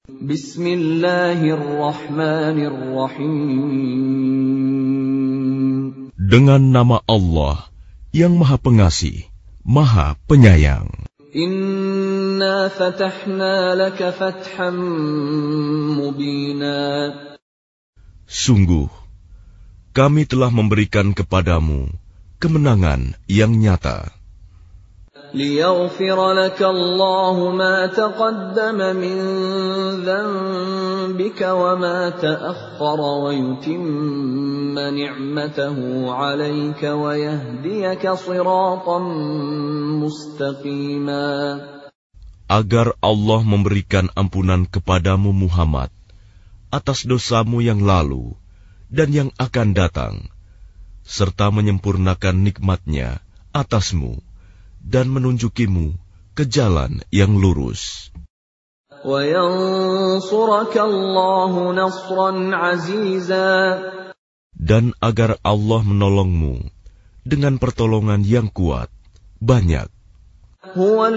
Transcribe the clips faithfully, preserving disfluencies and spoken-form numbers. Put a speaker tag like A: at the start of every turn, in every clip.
A: Bismillahirrahmanirrahim.
B: Dengan nama Allah yang Maha Pengasih, Maha Penyayang.
A: Inna fatahna laka fatham mubina.
B: Sungguh, kami telah memberikan kepadamu kemenangan yang nyata.
A: لِيَغْفِرَ لَكَ اللَّهُ مَا تَقَدَّمَ مِنْ ذَنْبِكَ وَمَا تَأَخَّرَ وَيُتِمَّ نِعْمَتَهُ عَلَيْكَ وَيَهْدِيَكَ صِرَاطًا مُسْتَقِيمًا.
B: Agar Allah memberikan ampunan kepadamu Muhammad atas dosamu yang lalu dan yang akan datang, serta menyempurnakan nikmat-Nya atasmu dan menunjukimu ke jalan yang lurus. Dan agar Allah menolongmu dengan pertolongan yang kuat, banyak.
A: هو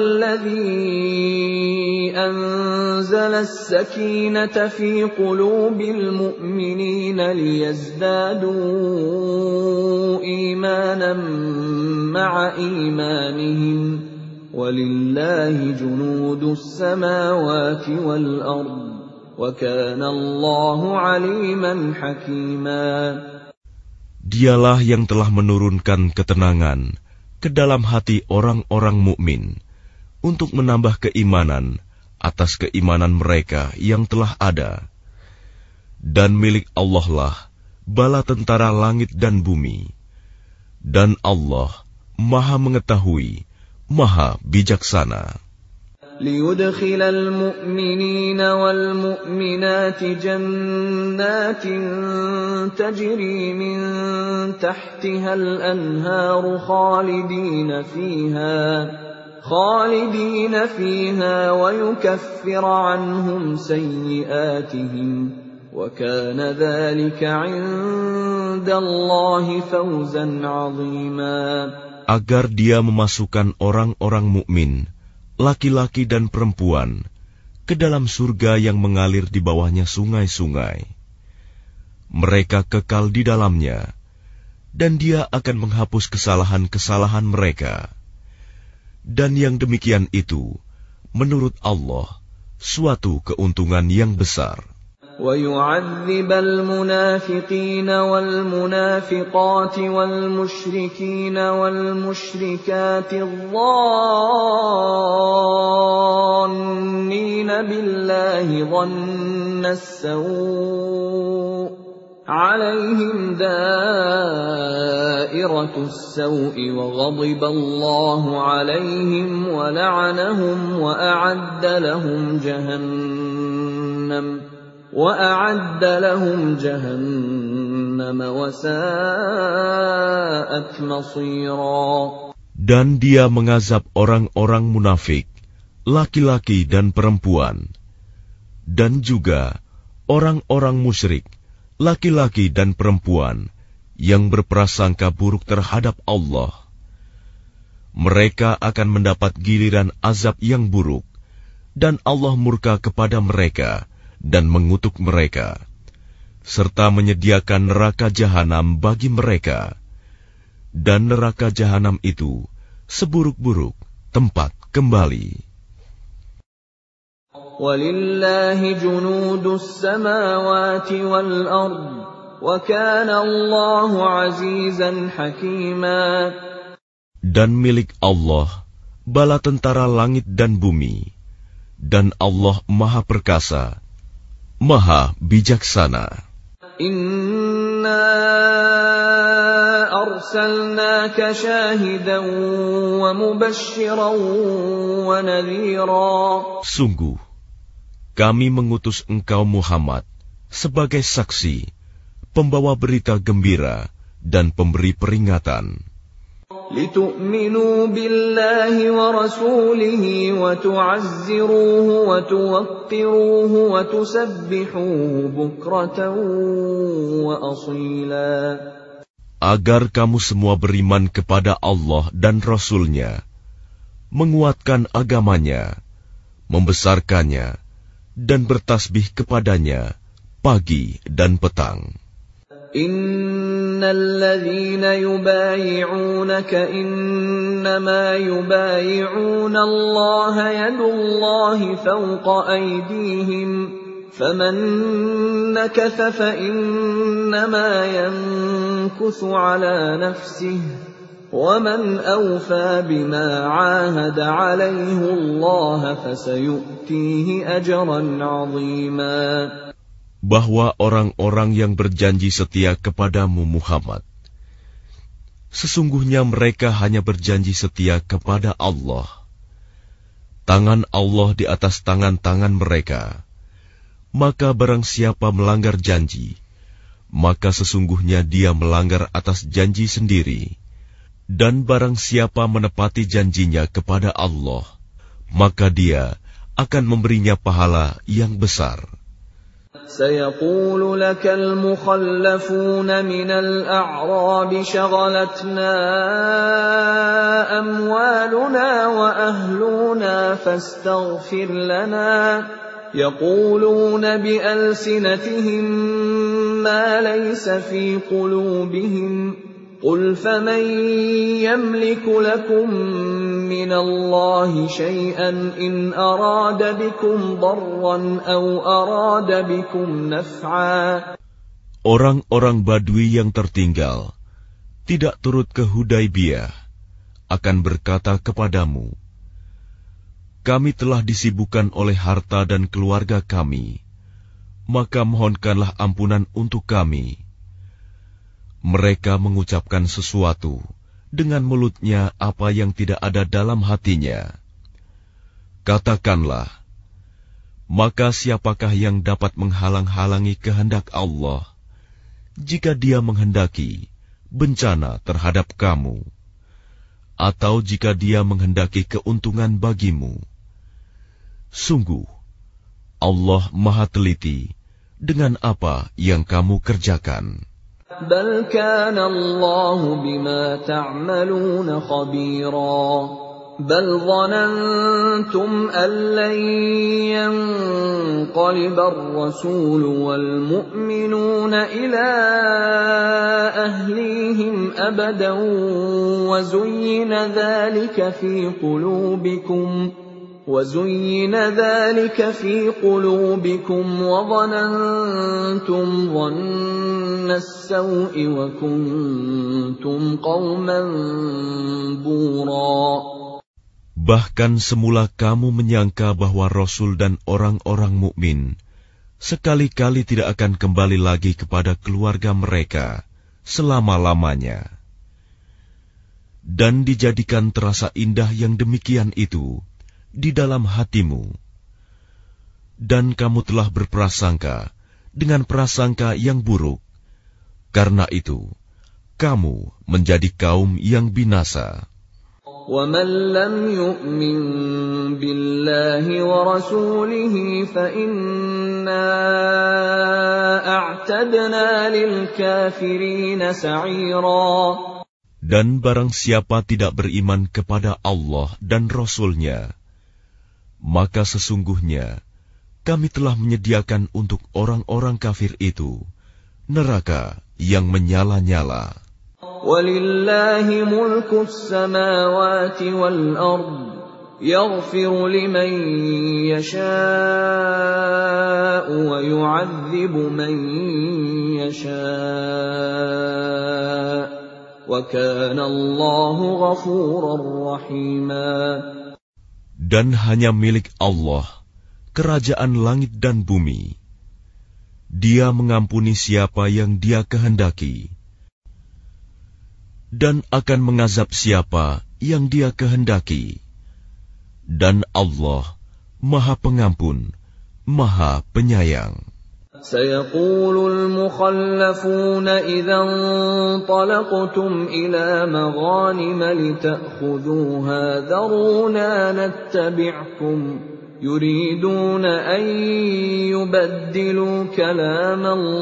A: الذي أنزل السكينة في قلوب المؤمنين ليزدادوا إيمانا مع إيمانهم ولله جنود السماوات والأرض وكان الله عليما حكيما.
B: Dialah yang telah menurunkan ketenangan ke dalam hati orang-orang mukmin untuk menambah keimanan atas keimanan mereka yang telah ada. Dan milik Allah lah bala tentara langit dan bumi. Dan Allah Maha mengetahui, Maha bijaksana.
A: لِيُدْخِلَ الْمُؤْمِنِينَ وَالْمُؤْمِنَاتِ جَنَّاتٍ تَجْرِي مِنْ تَحْتِهَا الْأَنْهَارُ خَالِدِينَ فِيهَا خَالِدِينَ فِيهَا وَيُكَفِّرَ عَنْهُمْ سَيِّئَاتِهِمْ وَكَانَ ذَلِكَ عِنْدَ اللَّهِ فَوْزًا عَظِيمًا.
B: Agar Dia memasukkan orang-orang mukmin, laki-laki dan perempuan, ke dalam surga yang mengalir di bawahnya sungai-sungai. Mereka kekal di dalamnya, dan Dia akan menghapus kesalahan-kesalahan mereka. Dan yang demikian itu, menurut Allah, suatu keuntungan yang besar.
A: وَيُعَذِّبَ الْمُنَافِقِينَ وَالْمُنَافِقَاتِ وَالْمُشْرِكِينَ وَالْمُشْرِكَاتِ الظَّانِّينَ بِاللَّهِ ظَنَّ السَّوْءِ عَلَيْهِمْ دَائِرَةُ السَّوْءِ وَغَضِبَ اللَّهُ عَلَيْهِمْ وَلَعَنَهُمْ وَأَعَدَّ لَهُمْ جَهَنَّمَ وَأَعَدَّ لَهُمْ جَهَنَّمَ وَسَاءَتْ مَصِيرًا.
B: Dan Dia mengazab orang-orang munafik, laki-laki dan perempuan, dan juga orang-orang musyrik, laki-laki dan perempuan, yang berprasangka buruk terhadap Allah. Mereka akan mendapat giliran azab yang buruk, dan Allah murka kepada mereka dan mengutuk mereka, serta menyediakan neraka jahanam bagi mereka. Dan neraka jahanam itu seburuk-buruk tempat kembali.
A: Walillahi junudus samawati wal ard wa kana Allahu azizan hakima.
B: Dan milik Allah bala tentara langit dan bumi, dan Allah Maha Perkasa, Maha bijaksana.
A: Inna arsalnaka syahidan wa mubasysyiran wa nadhira.
B: Sungguh, kami mengutus engkau Muhammad sebagai saksi, pembawa berita gembira dan pemberi peringatan.
A: لِتُؤْمِنُوا بِاللَّهِ وَرَسُولِهِ وَتُعَزِّرُوهُ وَتُوَقِّرُوهُ وَتُسَبِّحُوهُ بُكْرَةً وَأَصِيلًا.
B: Agar kamu semua beriman kepada Allah dan Rasul-Nya, menguatkan agamanya, membesarkannya, dan bertasbih kepadanya pagi dan petang.
A: Innal ladzina yubayi'unaka innama yubayi'una Allah yadullahi fawqa aydihim faman nakatha fa innama yankuthu ala nafsihi وَمَنْ أَوْفَى بِمَا عَاهَدَ عَلَيْهِ اللَّهَ فَسَيُؤْتِيهِ أَجْرًا عَظِيمًا.
B: Bahwa orang-orang yang berjanji setia kepadamu Muhammad, sesungguhnya mereka hanya berjanji setia kepada Allah. Tangan Allah di atas tangan-tangan mereka. Maka barang siapa melanggar janji, maka sesungguhnya dia melanggar atas janji sendiri. Dan barang siapa menepati janjinya kepada Allah, maka dia akan memberinya pahala yang besar.
A: سيقول لك المخلفون من الأعراب شغلتنا أموالنا وأهلنا فاستغفر لنا يقولون بألسنتهم ما ليس في قلوبهم قل فمن يملك لكم من الله شيئا إن أراد بكم ضرا أو أراد بكم نفعا.
B: Orang-orang Badui yang tertinggal tidak turut ke Hudaibiyah akan berkata kepadamu, kami telah disibukkan oleh harta dan keluarga kami, maka mohonkanlah ampunan untuk kami. Mereka mengucapkan sesuatu dengan mulutnya apa yang tidak ada dalam hatinya. Katakanlah, maka siapakah yang dapat menghalang-halangi kehendak Allah jika Dia menghendaki bencana terhadap kamu, atau jika Dia menghendaki keuntungan bagimu? Sungguh, Allah Maha Teliti dengan apa yang kamu kerjakan.
A: بل كان الله بما تعملون خبيرا بل ظننتم أن لن ينقلب الرسول والمؤمنون إلى أهليهم أبدا وزين ذلك في قلوبكم وَزُيِّنَ ذَلِكَ فِي قُلُوبِكُمْ وَظَنَنْتُمْ ظَنَّ السَّوْءِ وَكُنْتُمْ قَوْمًا بُورًا.
B: Bahkan semula kamu menyangka bahwa Rasul dan orang-orang mukmin sekali-kali tidak akan kembali lagi kepada keluarga mereka selama-lamanya. Dan dijadikan terasa indah yang demikian itu di dalam hatimu, dan kamu telah berprasangka dengan prasangka yang buruk. Karena itu, kamu menjadi kaum yang binasa.
A: وَمَنْ لَمْ يُؤْمِنْ بِاللَّهِ وَرَسُولِهِ فَإِنَّا أَعْتَدْنَا لِلْكَافِرِينَ سَعِيرًا.
B: Dan barang siapa tidak beriman kepada Allah dan Rasul-Nya, maka sesungguhnya kami telah menyediakan untuk orang-orang kafir itu neraka yang menyala-nyala.
A: Walillahi mulkus samawati wal ard yaghfiru liman yasha'u wa yu'adzibu man yasha' wa kana Allahu ghafurar rahima.
B: Dan hanya milik Allah kerajaan langit dan bumi. Dia mengampuni siapa yang Dia kehendaki, dan akan mengazab siapa yang Dia kehendaki. Dan Allah Maha Pengampun, Maha Penyayang.
A: سيقول المخلفون إذا انطلقتم إلى مغانم لتأخذوها ذرونا نتبعكم يريدون أن يبدلوا كلام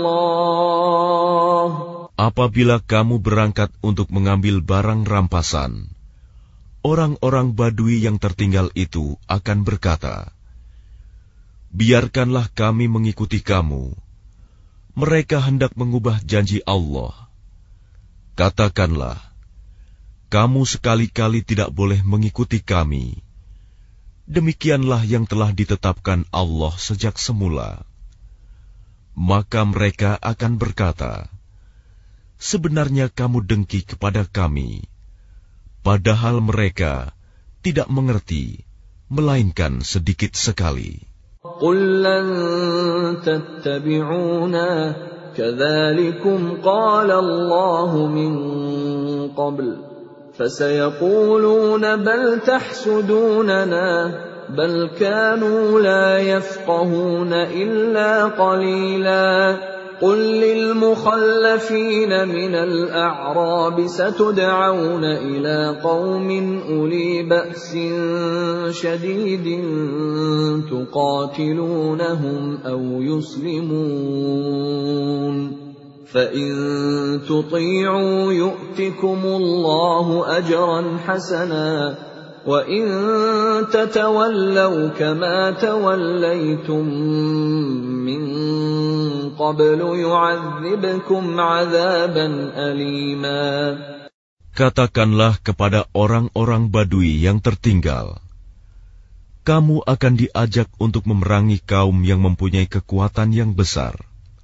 A: الله.
B: Apabila kamu berangkat untuk mengambil barang rampasan, orang-orang Badui yang tertinggal itu akan berkata, biarkanlah kami mengikuti kamu. Mereka hendak mengubah janji Allah. Katakanlah, kamu sekali-kali tidak boleh mengikuti kami. Demikianlah yang telah ditetapkan Allah sejak semula. Maka mereka akan berkata, sebenarnya kamu dengki kepada kami, padahal mereka tidak mengerti, melainkan sedikit sekali.
A: قُل لَّن تَتَّبِعُونَا كَذَلِكُمْ قَالَ اللَّهُ مِن قَبْلُ فَسَيَقُولُونَ بَلْ تَحْسُدُونَنَا بَلْ كَانُوا لَا يَفْقَهُونَ إِلَّا قَلِيلًا قُل لِّلْمُخَلَّفِينَ مِنَ الْأَعْرَابِ سَتُدْعَوْنَ إِلَىٰ قَوْمٍ أُولِي بَأْسٍ شَدِيدٍ تُقَاتِلُونَهُمْ أَوْ يُسْلِمُونَ فَإِن تُطِيعُوا يُؤْتِكُمُ اللَّهُ أَجْرًا حَسَنًا وَإِن تَتَوَلَّوْا كَمَا تَوَلَّيْتُم مِّن قَبْلُ يُعَذِّبْكُمْ عَذَابًا أَلِيمًا.
B: Katakanlah kepada orang-orang Badui yang tertinggal, kamu akan diajak untuk memerangi kaum yang mempunyai kekuatan yang besar.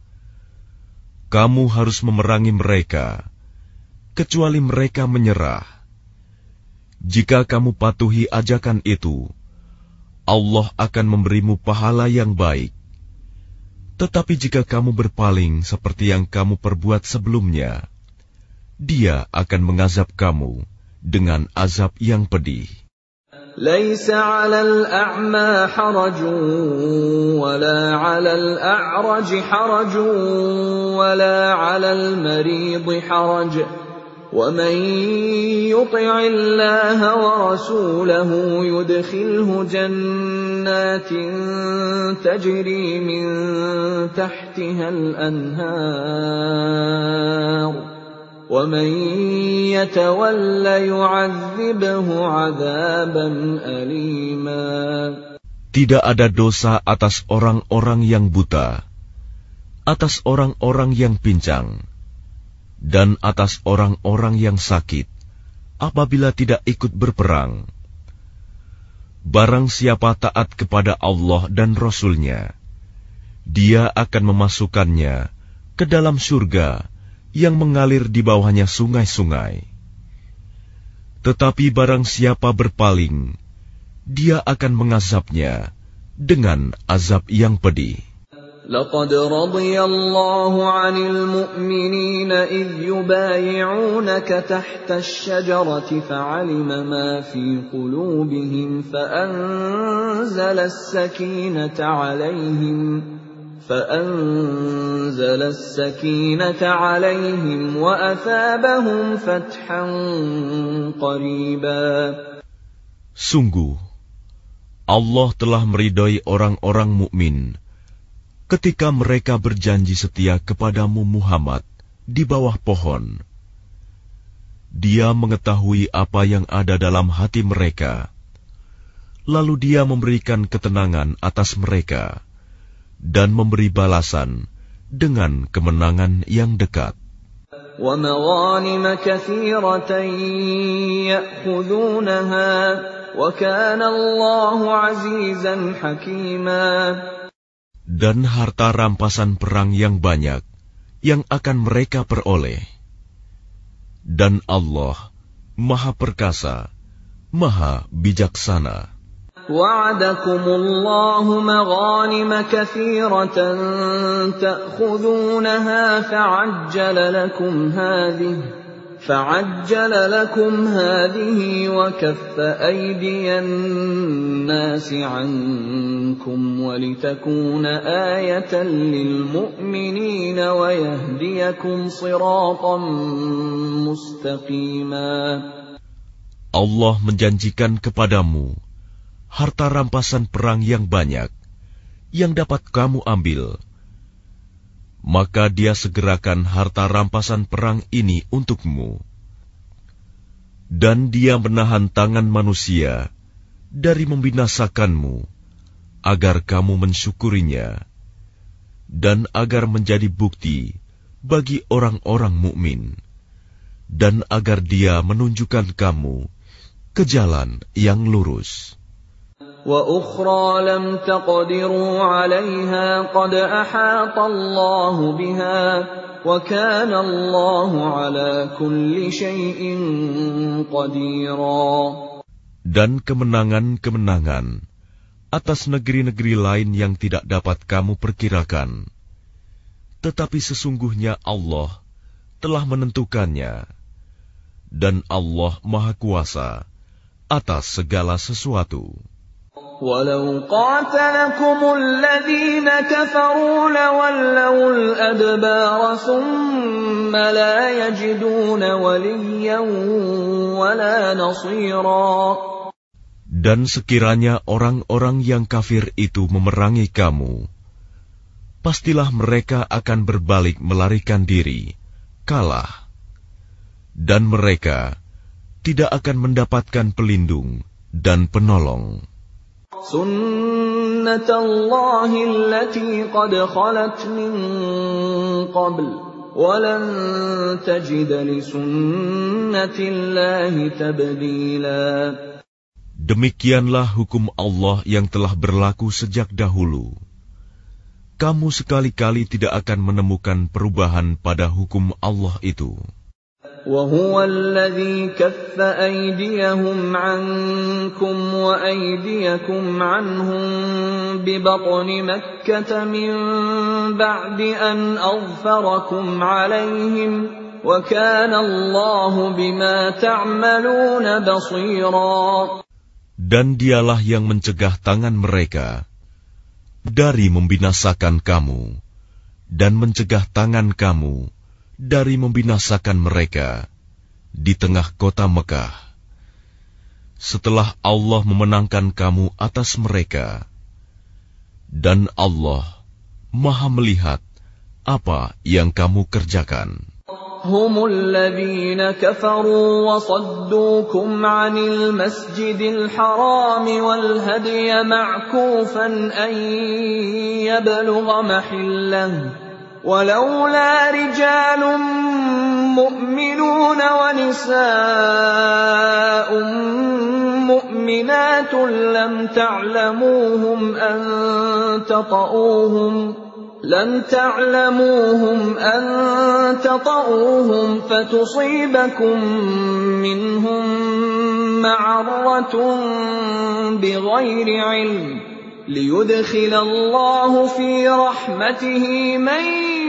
B: Kamu harus memerangi mereka, kecuali mereka menyerah. Jika kamu patuhi ajakan itu, Allah akan memberimu pahala yang baik. Tetapi jika kamu berpaling seperti yang kamu perbuat sebelumnya, Dia akan mengazab kamu dengan azab yang pedih.
A: لَيْسَ عَلَى الْأَعْمَى حَرَجٌ وَلَا عَلَى الْأَعْرَجِ حَرَجٌ وَلَا عَلَى الْمَرِيضِ حَرَجٌ وَمَن يُطِعِ اللَّهَ وَرَسُولَهُ يُدْخِلْهُ جَنَّاتٍ تَجْرِي مِن تَحْتِهَا الْأَنْهَارُ وَمَن يَتَوَلَّ يُعَذِّبْهُ عَذَابًا أَلِيمًا.
B: Tidak ada dosa atas orang-orang yang buta, atas orang-orang yang pincang, dan atas orang-orang yang sakit, apabila tidak ikut berperang. Barang siapa taat kepada Allah dan Rasul-Nya, Dia akan memasukkannya ke dalam surga yang mengalir di bawahnya sungai-sungai. Tetapi barang siapa berpaling, Dia akan mengazabnya dengan azab yang pedih.
A: لَقَدْ رَضِيَ اللَّهُ عَنِ الْمُؤْمِنِينَ إِذْ يُبَايِعُونَكَ تَحْتَ الشَّجَرَةِ فَعَلِمَ مَا فِي قُلُوبِهِمْ فَأَنزَلَ السَّكِينَةَ عَلَيْهِمْ فَأَنزَلَ السَّكِينَةَ عَلَيْهِمْ وَأَثَابَهُمْ فَتْحًا قَرِيبًا.
B: Sungguh, Allah telah meridai orang-orang mukmin ketika mereka berjanji setia kepadamu Muhammad di bawah pohon. Dia mengetahui apa yang ada dalam hati mereka, lalu Dia memberikan ketenangan atas mereka dan memberi balasan dengan kemenangan yang dekat.
A: وَمَغَانِمَ كَثِيرَةً يَأْخُذُونَهَا وَكَانَ اللَّهُ عَزِيزًا حَكِيمًا.
B: Dan harta rampasan perang yang banyak yang akan mereka peroleh. Dan Allah Maha Perkasa, Maha Bijaksana.
A: وَعَدَكُمُ اللَّهُ مَغَانِمَ كَثِيرَةً تَأْخُذُونَهَا فَعَجَّلَ لَكُمْ هَٰذِهِ فَعَجَّلَ لَكُمْ هَٰذِهِ وَكَفَّ أَيْدِيَ النَّاسِ عَنكُمْ وَلِتَكُونَ آيَةً لِّلْمُؤْمِنِينَ وَيَهْدِيَكُمْ صِرَاطًا مُّسْتَقِيمًا.
B: Allah menjanjikan kepadamu harta rampasan perang yang banyak yang dapat kamu ambil. Maka Dia segerakan harta rampasan perang ini untukmu. Dan Dia menahan tangan manusia dari membinasakanmu, agar kamu mensyukurinya, dan agar menjadi bukti bagi orang-orang mukmin, dan agar Dia menunjukkan kamu ke jalan yang lurus.
A: وَأُخْرَى لَمْ تَقْدِرُوا عَلَيْهَا قَدْ أَحَاطَ اللَّهُ بِهَا وَكَانَ اللَّهُ عَلَى كُلِّ شَيْءٍ قَدِيرًا.
B: Dan kemenangan-kemenangan atas negeri-negeri lain yang tidak dapat kamu perkirakan, tetapi sesungguhnya Allah telah menentukannya, dan Allah Maha Kuasa atas segala sesuatu.
A: وَلَوْ قَاتَلَكُمُ الَّذِينَ كَفَرُوا لَوَلَّوُا الْأَدْبَارَ ثُمَّ لَا يَجِدُونَ وَلِيًّا وَلَا نَصِيرًا.
B: Dan sekiranya orang-orang yang kafir itu memerangi kamu, pastilah mereka akan berbalik melarikan diri, kalah, dan mereka tidak akan mendapatkan pelindung dan penolong.
A: سُنَّةَ اللَّهِ الَّتِي قَدْ خَلَتْ مِن قَبْلُ وَلَن تَجِدَ لِسُنَّةِ اللَّهِ تَبْدِيلًا.
B: Demikianlah hukum Allah yang telah berlaku sejak dahulu. Kamu sekali-kali tidak akan menemukan perubahan pada hukum Allah itu.
A: وَهُوَ الَّذِي كَفَّ أَيْدِيَهُمْ عَنكُمْ وَأَيْدِيَكُمْ عَنْهُمْ بِبَطْنِ مَكَّةَ مِنْ بَعْدِ أَنْ أَظْفَرَكُمْ عَلَيْهِمْ وَكَانَ اللَّهُ بِمَا تَعْمَلُونَ بَصِيرًا.
B: Dan Dialah yang mencegah tangan mereka dari membinasakan kamu, dan mencegah tangan kamu dari membinasakan mereka di tengah kota Mekah, setelah Allah memenangkan kamu atas mereka. Dan Allah Maha melihat apa yang kamu kerjakan.
A: هم الذين كفروا وصدوكم عن المسجد الحرام والهدي معكوفا أن يبلغ محله ولولا رجال مؤمنون ونساء مؤمنات لم تعلموهم أن تطؤوهم لم تعلموهم أن تطؤوهم فتصيبكم منهم معرة بغير علم ليدخل الله في رحمته من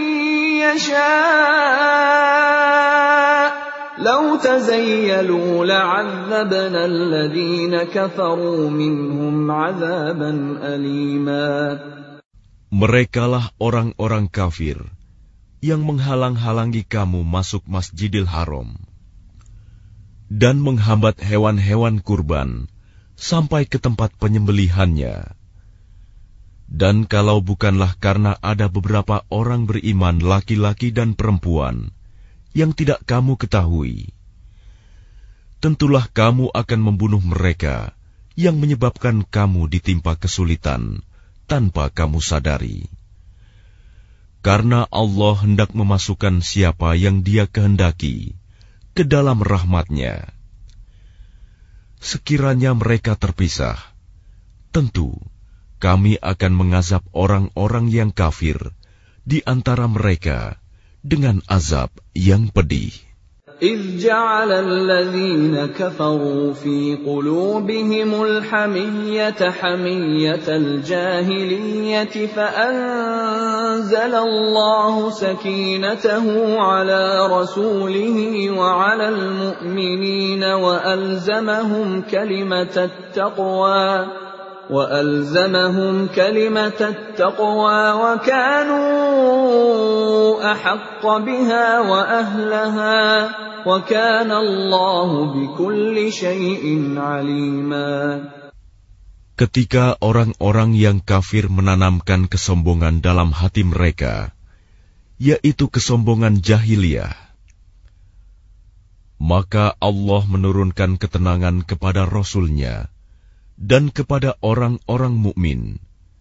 A: يشاء لو تزيلوا لعذبنا الذين كفروا منهم عذابا أليما.
B: Merekalah orang-orang kafir yang menghalang-halangi kamu masuk Masjidil Haram dan menghambat hewan-hewan kurban sampai ke tempat penyembelihannya. Dan kalau bukanlah karena ada beberapa orang beriman laki-laki dan perempuan yang tidak kamu ketahui, tentulah kamu akan membunuh mereka yang menyebabkan kamu ditimpa kesulitan tanpa kamu sadari. Karena Allah hendak memasukkan siapa yang Dia kehendaki ke dalam rahmat-Nya. Sekiranya mereka terpisah, tentu kami akan mengazab orang-orang yang kafir di antara mereka dengan azab yang pedih.
A: إذ جعل الذين كفروا في قلوبهم الحمية حمية الجاهلية فأنزل الله سكينته على رسوله وعلى المؤمنين وألزمهم كلمة التقوى وألزمهم كلمة التقوى وكانوا أحق بها وأهلها وكان الله بكل شيء عليما.
B: Ketika orang-orang yang kafir menanamkan kesombongan dalam hati mereka, yaitu kesombongan jahiliyah, maka Allah menurunkan ketenangan kepada Rasul-Nya dan kepada orang-orang mukmin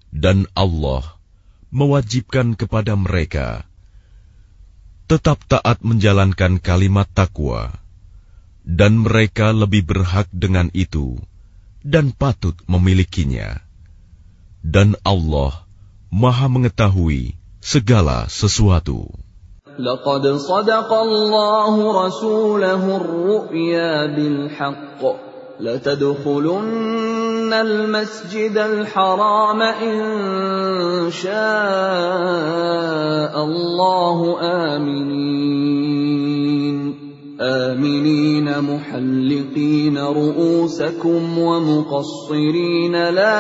B: Dan Allah mewajibkan kepada mereka tetap taat menjalankan kalimat takwa, dan mereka lebih berhak dengan itu dan patut memilikinya. Dan Allah Maha mengetahui segala sesuatu.
A: لقد صدق الله رسوله الرؤيا بالحق لتدخلن المسجد الحرام إن شاء الله آمنين آمنين محلقين رؤوسكم ومقصرين لا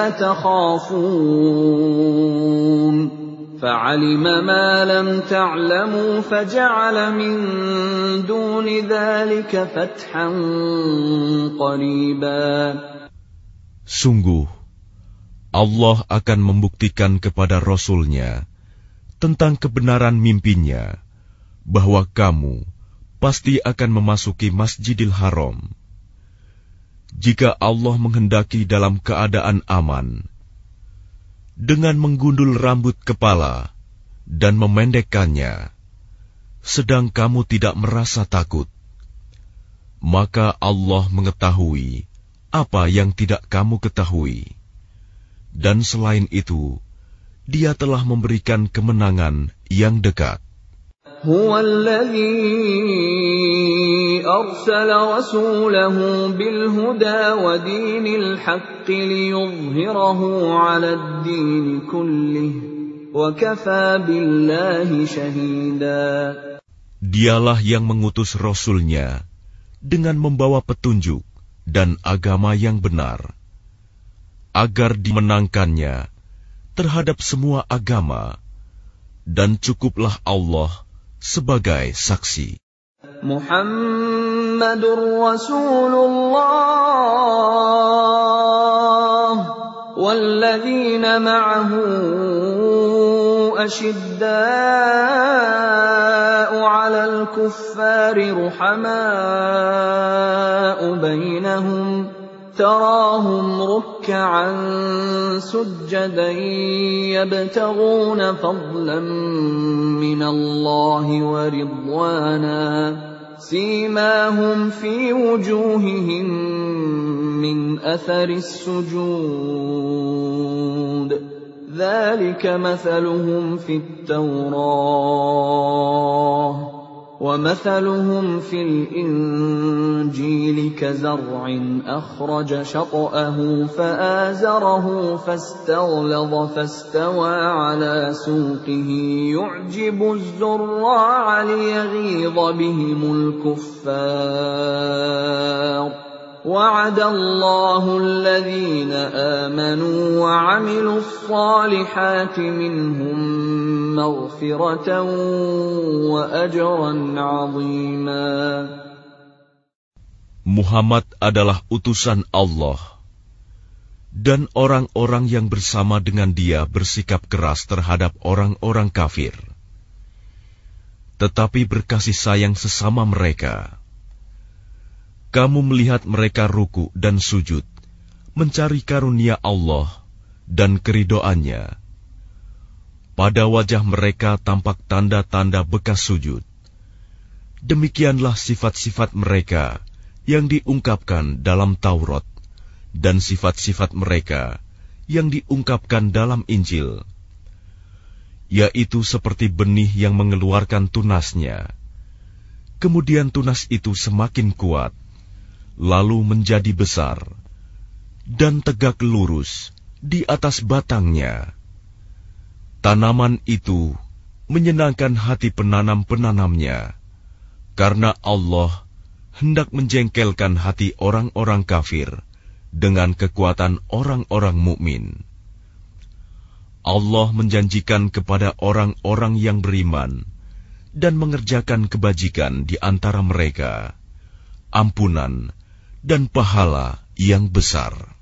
A: تخافون فعلم ما لم تعلموا فجعل من دون ذلك فتحا قريبا.
B: Sungguh, Allah akan membuktikan kepada Rasul-Nya tentang kebenaran mimpinya bahwa kamu pasti akan memasuki Masjidil Haram. Jika Allah menghendaki dalam keadaan aman, dengan menggundul rambut kepala dan memendekkannya, sedang kamu tidak merasa takut, maka Allah mengetahui apa yang tidak kamu ketahui. Dan selain itu, Dia telah memberikan kemenangan yang dekat.
A: هو الذي أرسل رسوله بالهدى ودين الحق ليظهره على الدين كله وكفى بالله شهيدا.
B: Dialah yang mengutus Rasul-Nya dengan membawa petunjuk dan agama yang benar, agar dimenangkannya terhadap semua agama, dan cukuplah Allah sebagai saksi.
A: Muhammadur Rasulullah walladzina ma'ahu ashidda'u 'alal kuffari ruhamaa'u bainahum تراهم ركعا سجدا يبتغون فضلا من الله ورضوانا سيماهم في وجوههم من أثر السجود ذلك مثلهم في التوراة ومثلهم في الإنجيل كزرع أخرج شطأه فآزره فاستغلظ فاستوى على سوقه يعجب الزراع ليغيظ بهم الكفار وعد الله الذين آمنوا وعملوا الصالحات منهم مغفرة وأجرا عظيما.
B: Muhammad adalah utusan Allah, dan orang-orang yang bersama dengan dia bersikap keras terhadap orang-orang kafir, tetapi berkasih sayang sesama mereka. Kamu melihat mereka ruku dan sujud, mencari karunia Allah dan keridoannya. Pada wajah mereka tampak tanda-tanda bekas sujud. Demikianlah sifat-sifat mereka yang diungkapkan dalam Taurat, dan sifat-sifat mereka yang diungkapkan dalam Injil, yaitu seperti benih yang mengeluarkan tunasnya. Kemudian tunas itu semakin kuat, lalu menjadi besar, dan tegak lurus di atas batangnya. Tanaman itu menyenangkan hati penanam-penanamnya, karena Allah hendak menjengkelkan hati orang-orang kafir dengan kekuatan orang-orang mukmin. Allah menjanjikan kepada orang-orang yang beriman dan mengerjakan kebajikan di antara mereka ampunan dan pahala yang besar.